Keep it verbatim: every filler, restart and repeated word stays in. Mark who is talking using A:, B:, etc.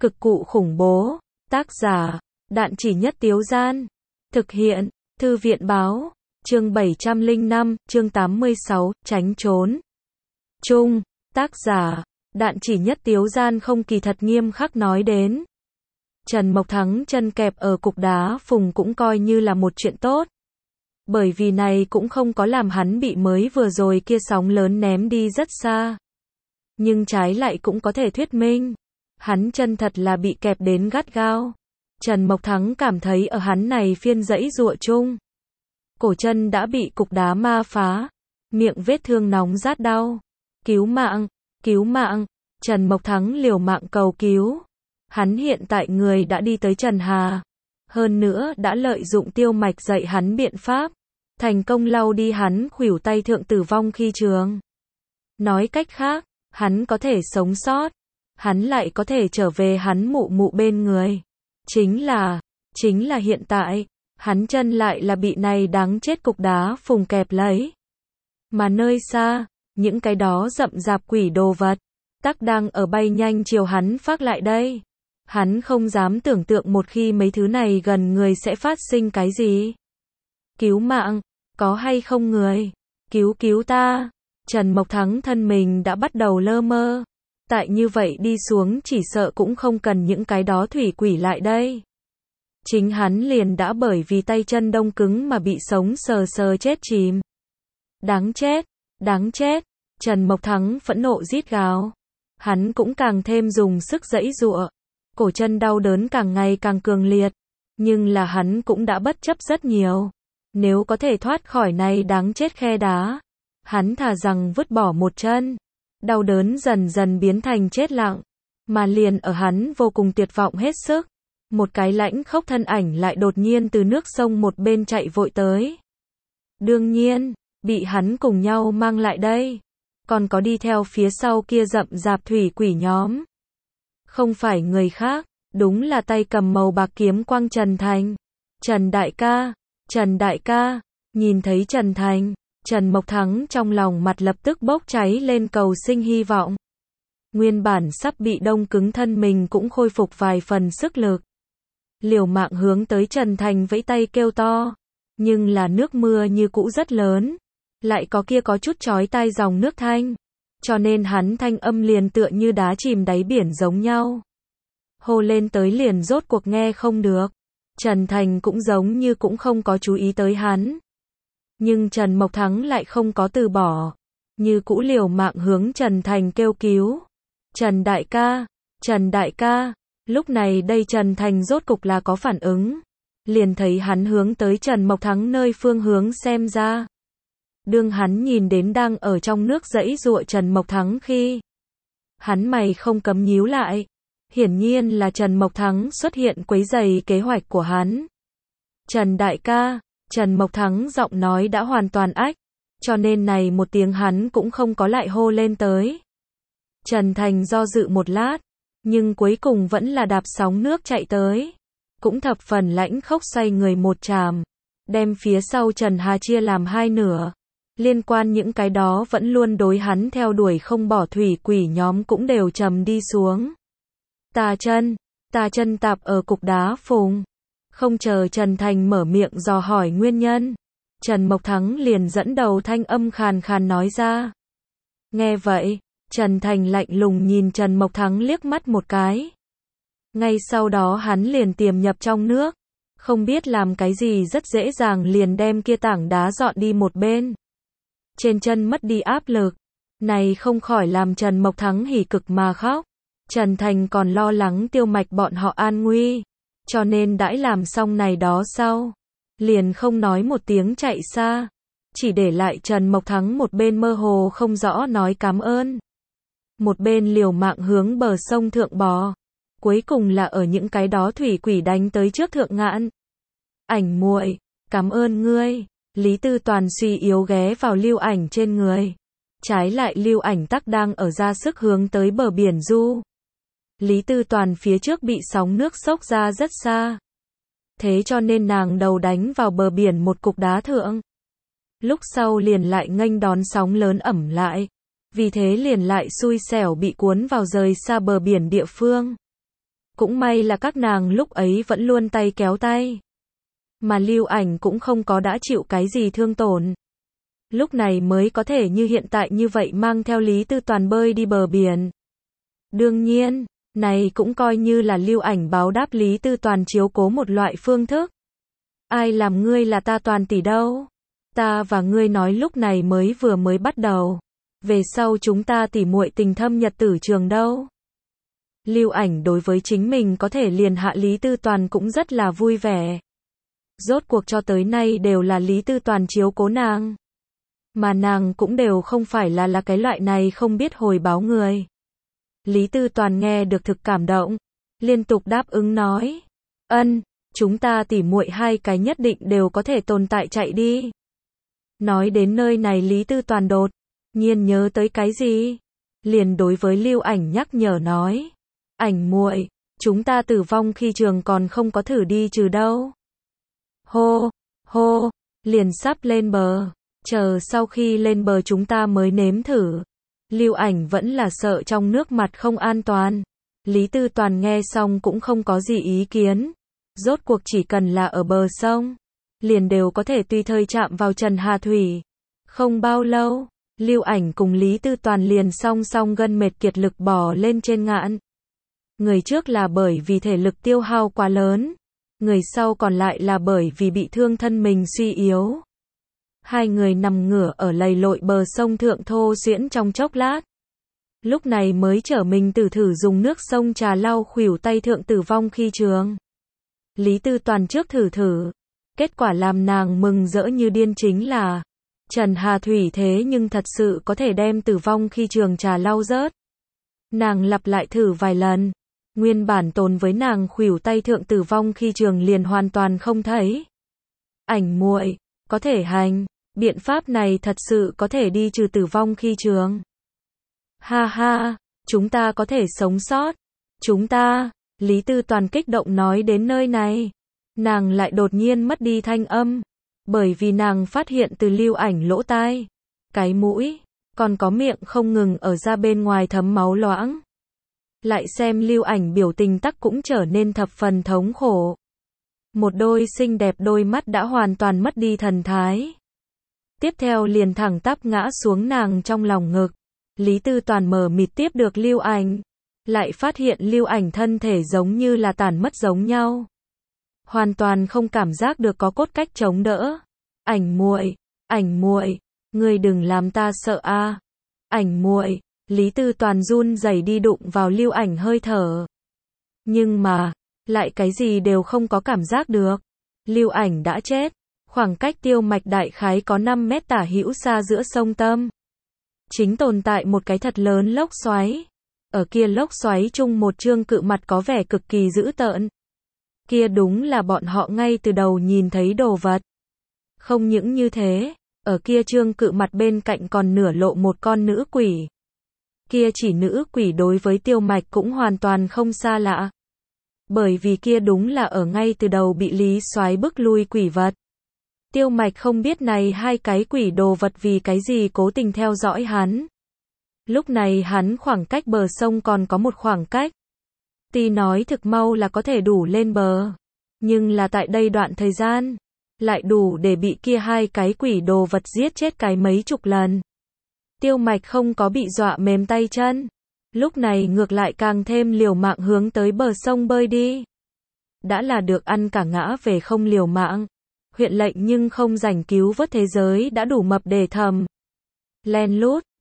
A: Cực cụ khủng bố. Tác giả, Đạn Chỉ Nhất Tiếu Gian. Thực hiện, Thư viện báo. Chương bảy trăm lẻ năm, chương tám mươi sáu, tránh trốn. Chung, tác giả, Đạn Chỉ Nhất Tiếu Gian không kỳ thật nghiêm khắc nói đến. Trần Mộc Thắng chân kẹp ở cục đá phùng cũng coi như là một chuyện tốt. Bởi vì này cũng không có làm hắn bị mới vừa rồi kia sóng lớn ném đi rất xa. Nhưng trái lại cũng có thể thuyết minh. Hắn chân thật là bị kẹp đến gắt gao. Trần Mộc Thắng cảm thấy ở hắn này phiên dãy giụa chung. Cổ chân đã bị cục đá ma phá. Miệng vết thương nóng rát đau. Cứu mạng, cứu mạng. Trần Mộc Thắng liều mạng cầu cứu. Hắn hiện tại người đã đi tới Trần Hà. Hơn nữa đã lợi dụng Tiêu Mạch dạy hắn biện pháp. Thành công lau đi hắn khuỷu tay thượng tử vong khi trường. Nói cách khác, hắn có thể sống sót. Hắn lại có thể trở về hắn mụ mụ bên người. Chính là, chính là hiện tại, hắn chân lại là bị này đáng chết cục đá phùng kẹp lấy. Mà nơi xa, những cái đó rậm rạp quỷ đồ vật, tắc đang ở bay nhanh chiều hắn phát lại đây. Hắn không dám tưởng tượng một khi mấy thứ này gần người sẽ phát sinh cái gì. Cứu mạng, có hay không người? Cứu cứu ta. Trần Mộc Thắng thân mình đã bắt đầu lơ mơ. Tại như vậy đi xuống chỉ sợ cũng không cần những cái đó thủy quỷ lại đây. Chính hắn liền đã bởi vì tay chân đông cứng mà bị sống sờ sờ chết chìm. Đáng chết, đáng chết. Trần Mộc Thắng phẫn nộ rít gào. Hắn cũng càng thêm dùng sức giãy giụa. Cổ chân đau đớn càng ngày càng cường liệt. Nhưng là hắn cũng đã bất chấp rất nhiều. Nếu có thể thoát khỏi này đáng chết khe đá, hắn thà rằng vứt bỏ một chân. Đau đớn dần dần biến thành chết lặng. Mà liền ở hắn vô cùng tuyệt vọng hết sức. Một cái lãnh khốc thân ảnh lại đột nhiên từ nước sông một bên chạy vội tới. Đương nhiên, bị hắn cùng nhau mang lại đây. Còn có đi theo phía sau kia rậm rạp thủy quỷ nhóm. Không phải người khác, đúng là tay cầm màu bạc kiếm quang Trần Thành. Trần đại ca, Trần đại ca, nhìn thấy Trần Thành, Trần Mộc Thắng trong lòng mặt lập tức bốc cháy lên cầu sinh hy vọng. Nguyên bản sắp bị đông cứng thân mình cũng khôi phục vài phần sức lực. Liều mạng hướng tới Trần Thành vẫy tay kêu to. Nhưng là nước mưa như cũ rất lớn. Lại có kia có chút chói tai dòng nước thanh. Cho nên hắn thanh âm liền tựa như đá chìm đáy biển giống nhau. Hô lên tới liền rốt cuộc nghe không được. Trần Thành cũng giống như cũng không có chú ý tới hắn. Nhưng Trần Mộc Thắng lại không có từ bỏ. Như cũ liều mạng hướng Trần Thành kêu cứu. Trần đại ca, Trần đại ca. Lúc này đây Trần Thành rốt cục là có phản ứng. Liền thấy hắn hướng tới Trần Mộc Thắng nơi phương hướng xem ra. Đương hắn nhìn đến đang ở trong nước giãy giụa Trần Mộc Thắng khi. Hắn mày không cấm nhíu lại. Hiển nhiên là Trần Mộc Thắng xuất hiện quấy rầy kế hoạch của hắn. Trần đại ca, Trần Mộc Thắng giọng nói đã hoàn toàn ách. Cho nên này một tiếng hắn cũng không có lại hô lên tới. Trần Thành do dự một lát. Nhưng cuối cùng vẫn là đạp sóng nước chạy tới. Cũng thập phần lãnh khốc xoay người một tràm. Đem phía sau Trần Hà chia làm hai nửa. Liên quan những cái đó vẫn luôn đối hắn theo đuổi không bỏ thủy quỷ nhóm cũng đều trầm đi xuống. Tà chân, tà chân tạp ở cục đá phùng. Không chờ Trần Thành mở miệng dò hỏi nguyên nhân. Trần Mộc Thắng liền dẫn đầu thanh âm khàn khàn nói ra. Nghe vậy, Trần Thành lạnh lùng nhìn Trần Mộc Thắng liếc mắt một cái. Ngay sau đó hắn liền tiềm nhập trong nước. Không biết làm cái gì rất dễ dàng liền đem kia tảng đá dọn đi một bên. Trên chân mất đi áp lực. Này không khỏi làm Trần Mộc Thắng hỉ cực mà khóc. Trần Thành còn lo lắng Tiêu Mạch bọn họ an nguy. Cho nên đãi làm xong này đó sau. Liền không nói một tiếng chạy xa. Chỉ để lại Trần Mộc Thắng một bên mơ hồ không rõ nói cảm ơn. Một bên liều mạng hướng bờ sông thượng bò. Cuối cùng là ở những cái đó thủy quỷ đánh tới trước thượng ngạn. Ảnh muội, cảm ơn ngươi. Lý Tư Toàn suy yếu ghé vào Lưu Ảnh trên người. Trái lại Lưu Ảnh tắc đang ở ra sức hướng tới bờ biển du. Lý Tư Toàn phía trước bị sóng nước xốc ra rất xa. Thế cho nên nàng đầu đánh vào bờ biển một cục đá thượng. Lúc sau liền lại nghênh đón sóng lớn ẩm lại. Vì thế liền lại xui xẻo bị cuốn vào rời xa bờ biển địa phương. Cũng may là các nàng lúc ấy vẫn luôn tay kéo tay. Mà Lưu Ảnh cũng không có đã chịu cái gì thương tổn. Lúc này mới có thể như hiện tại như vậy mang theo Lý Tư Toàn bơi đi bờ biển. Đương nhiên, này cũng coi như là Lưu Ảnh báo đáp Lý Tư Toàn chiếu cố một loại phương thức. Ai làm ngươi là ta Toàn tỷ đâu? Ta và ngươi nói lúc này mới vừa mới bắt đầu. Về sau chúng ta tỉ muội tình thâm nhật tử trường đâu? Lưu Ảnh đối với chính mình có thể liền hạ Lý Tư Toàn cũng rất là vui vẻ. Rốt cuộc cho tới nay đều là Lý Tư Toàn chiếu cố nàng. Mà nàng cũng đều không phải là là cái loại này không biết hồi báo người. Lý Tư Toàn nghe được thực cảm động, liên tục đáp ứng nói. Ân, chúng ta tỉ muội hai cái nhất định đều có thể tồn tại chạy đi. Nói đến nơi này Lý Tư Toàn đột nhiên nhớ tới cái gì? Liền đối với Lưu Ảnh nhắc nhở nói. Ảnh muội, chúng ta tử vong khi trường còn không có thử đi trừ đâu. Hô, hô, liền sắp lên bờ. Chờ sau khi lên bờ chúng ta mới nếm thử. Lưu Ảnh vẫn là sợ trong nước mặt không an toàn. Lý Tư Toàn nghe xong cũng không có gì ý kiến. Rốt cuộc chỉ cần là ở bờ sông, liền đều có thể tùy thời chạm vào Trần Hà Thủy. Không bao lâu, Lưu Ảnh cùng Lý Tư Toàn liền song song gân mệt kiệt lực bò lên trên ngạn. Người trước là bởi vì thể lực tiêu hao quá lớn, người sau còn lại là bởi vì bị thương thân mình suy yếu. Hai người nằm ngửa ở lầy lội bờ sông thượng thô xuyễn trong chốc lát. Lúc này mới trở mình từ thử dùng nước sông trà lau khuỷu tay thượng tử vong khi trường. Lý Tư Toàn trước thử thử. Kết quả làm nàng mừng rỡ như điên chính là Trần Hà Thủy thế nhưng thật sự có thể đem tử vong khi trường trà lau rớt. Nàng lặp lại thử vài lần. Nguyên bản tồn với nàng khuỷu tay thượng tử vong khi trường liền hoàn toàn không thấy. Ảnh muội, có thể hành. Biện pháp này thật sự có thể đi trừ tử vong khi trường. Ha ha, chúng ta có thể sống sót. Chúng ta, Lý Tư Toàn kích động nói đến nơi này. Nàng lại đột nhiên mất đi thanh âm. Bởi vì nàng phát hiện từ Lưu Ảnh lỗ tai, cái mũi, còn có miệng không ngừng ở ra bên ngoài thấm máu loãng. Lại xem Lưu Ảnh biểu tình tắc cũng trở nên thập phần thống khổ. Một đôi xinh đẹp đôi mắt đã hoàn toàn mất đi thần thái. Tiếp theo liền thẳng tắp ngã xuống nàng trong lòng ngực. Lý Tư Toàn mờ mịt tiếp được Lưu Ảnh. Lại phát hiện Lưu Ảnh thân thể giống như là tàn mất giống nhau. Hoàn toàn không cảm giác được có cốt cách chống đỡ. Ảnh muội, ảnh muội, ngươi đừng làm ta sợ a. Ảnh muội, Lý Tư Toàn run rẩy đi đụng vào Lưu Ảnh hơi thở. Nhưng mà, lại cái gì đều không có cảm giác được. Lưu Ảnh đã chết. Khoảng cách Tiêu Mạch đại khái có năm mét tả hữu xa giữa sông Tâm. Chính tồn tại một cái thật lớn lốc xoáy. Ở kia lốc xoáy chung một trương cự mặt có vẻ cực kỳ dữ tợn. Kia đúng là bọn họ ngay từ đầu nhìn thấy đồ vật. Không những như thế, ở kia trương cự mặt bên cạnh còn nửa lộ một con nữ quỷ. Kia chỉ nữ quỷ đối với Tiêu Mạch cũng hoàn toàn không xa lạ. Bởi vì kia đúng là ở ngay từ đầu bị Lý Soái bức lui quỷ vật. Tiêu Mạch không biết này hai cái quỷ đồ vật vì cái gì cố tình theo dõi hắn. Lúc này hắn khoảng cách bờ sông còn có một khoảng cách. Tuy nói thực mau là có thể đủ lên bờ. Nhưng là tại đây đoạn thời gian, lại đủ để bị kia hai cái quỷ đồ vật giết chết cái mấy chục lần. Tiêu Mạch không có bị dọa mềm tay chân. Lúc này ngược lại càng thêm liều mạng hướng tới bờ sông bơi đi. Đã là được ăn cả ngã về không liều mạng. Huyện lệnh nhưng không rảnh cứu vớt thế giới đã đủ mập để thầm. Len lút,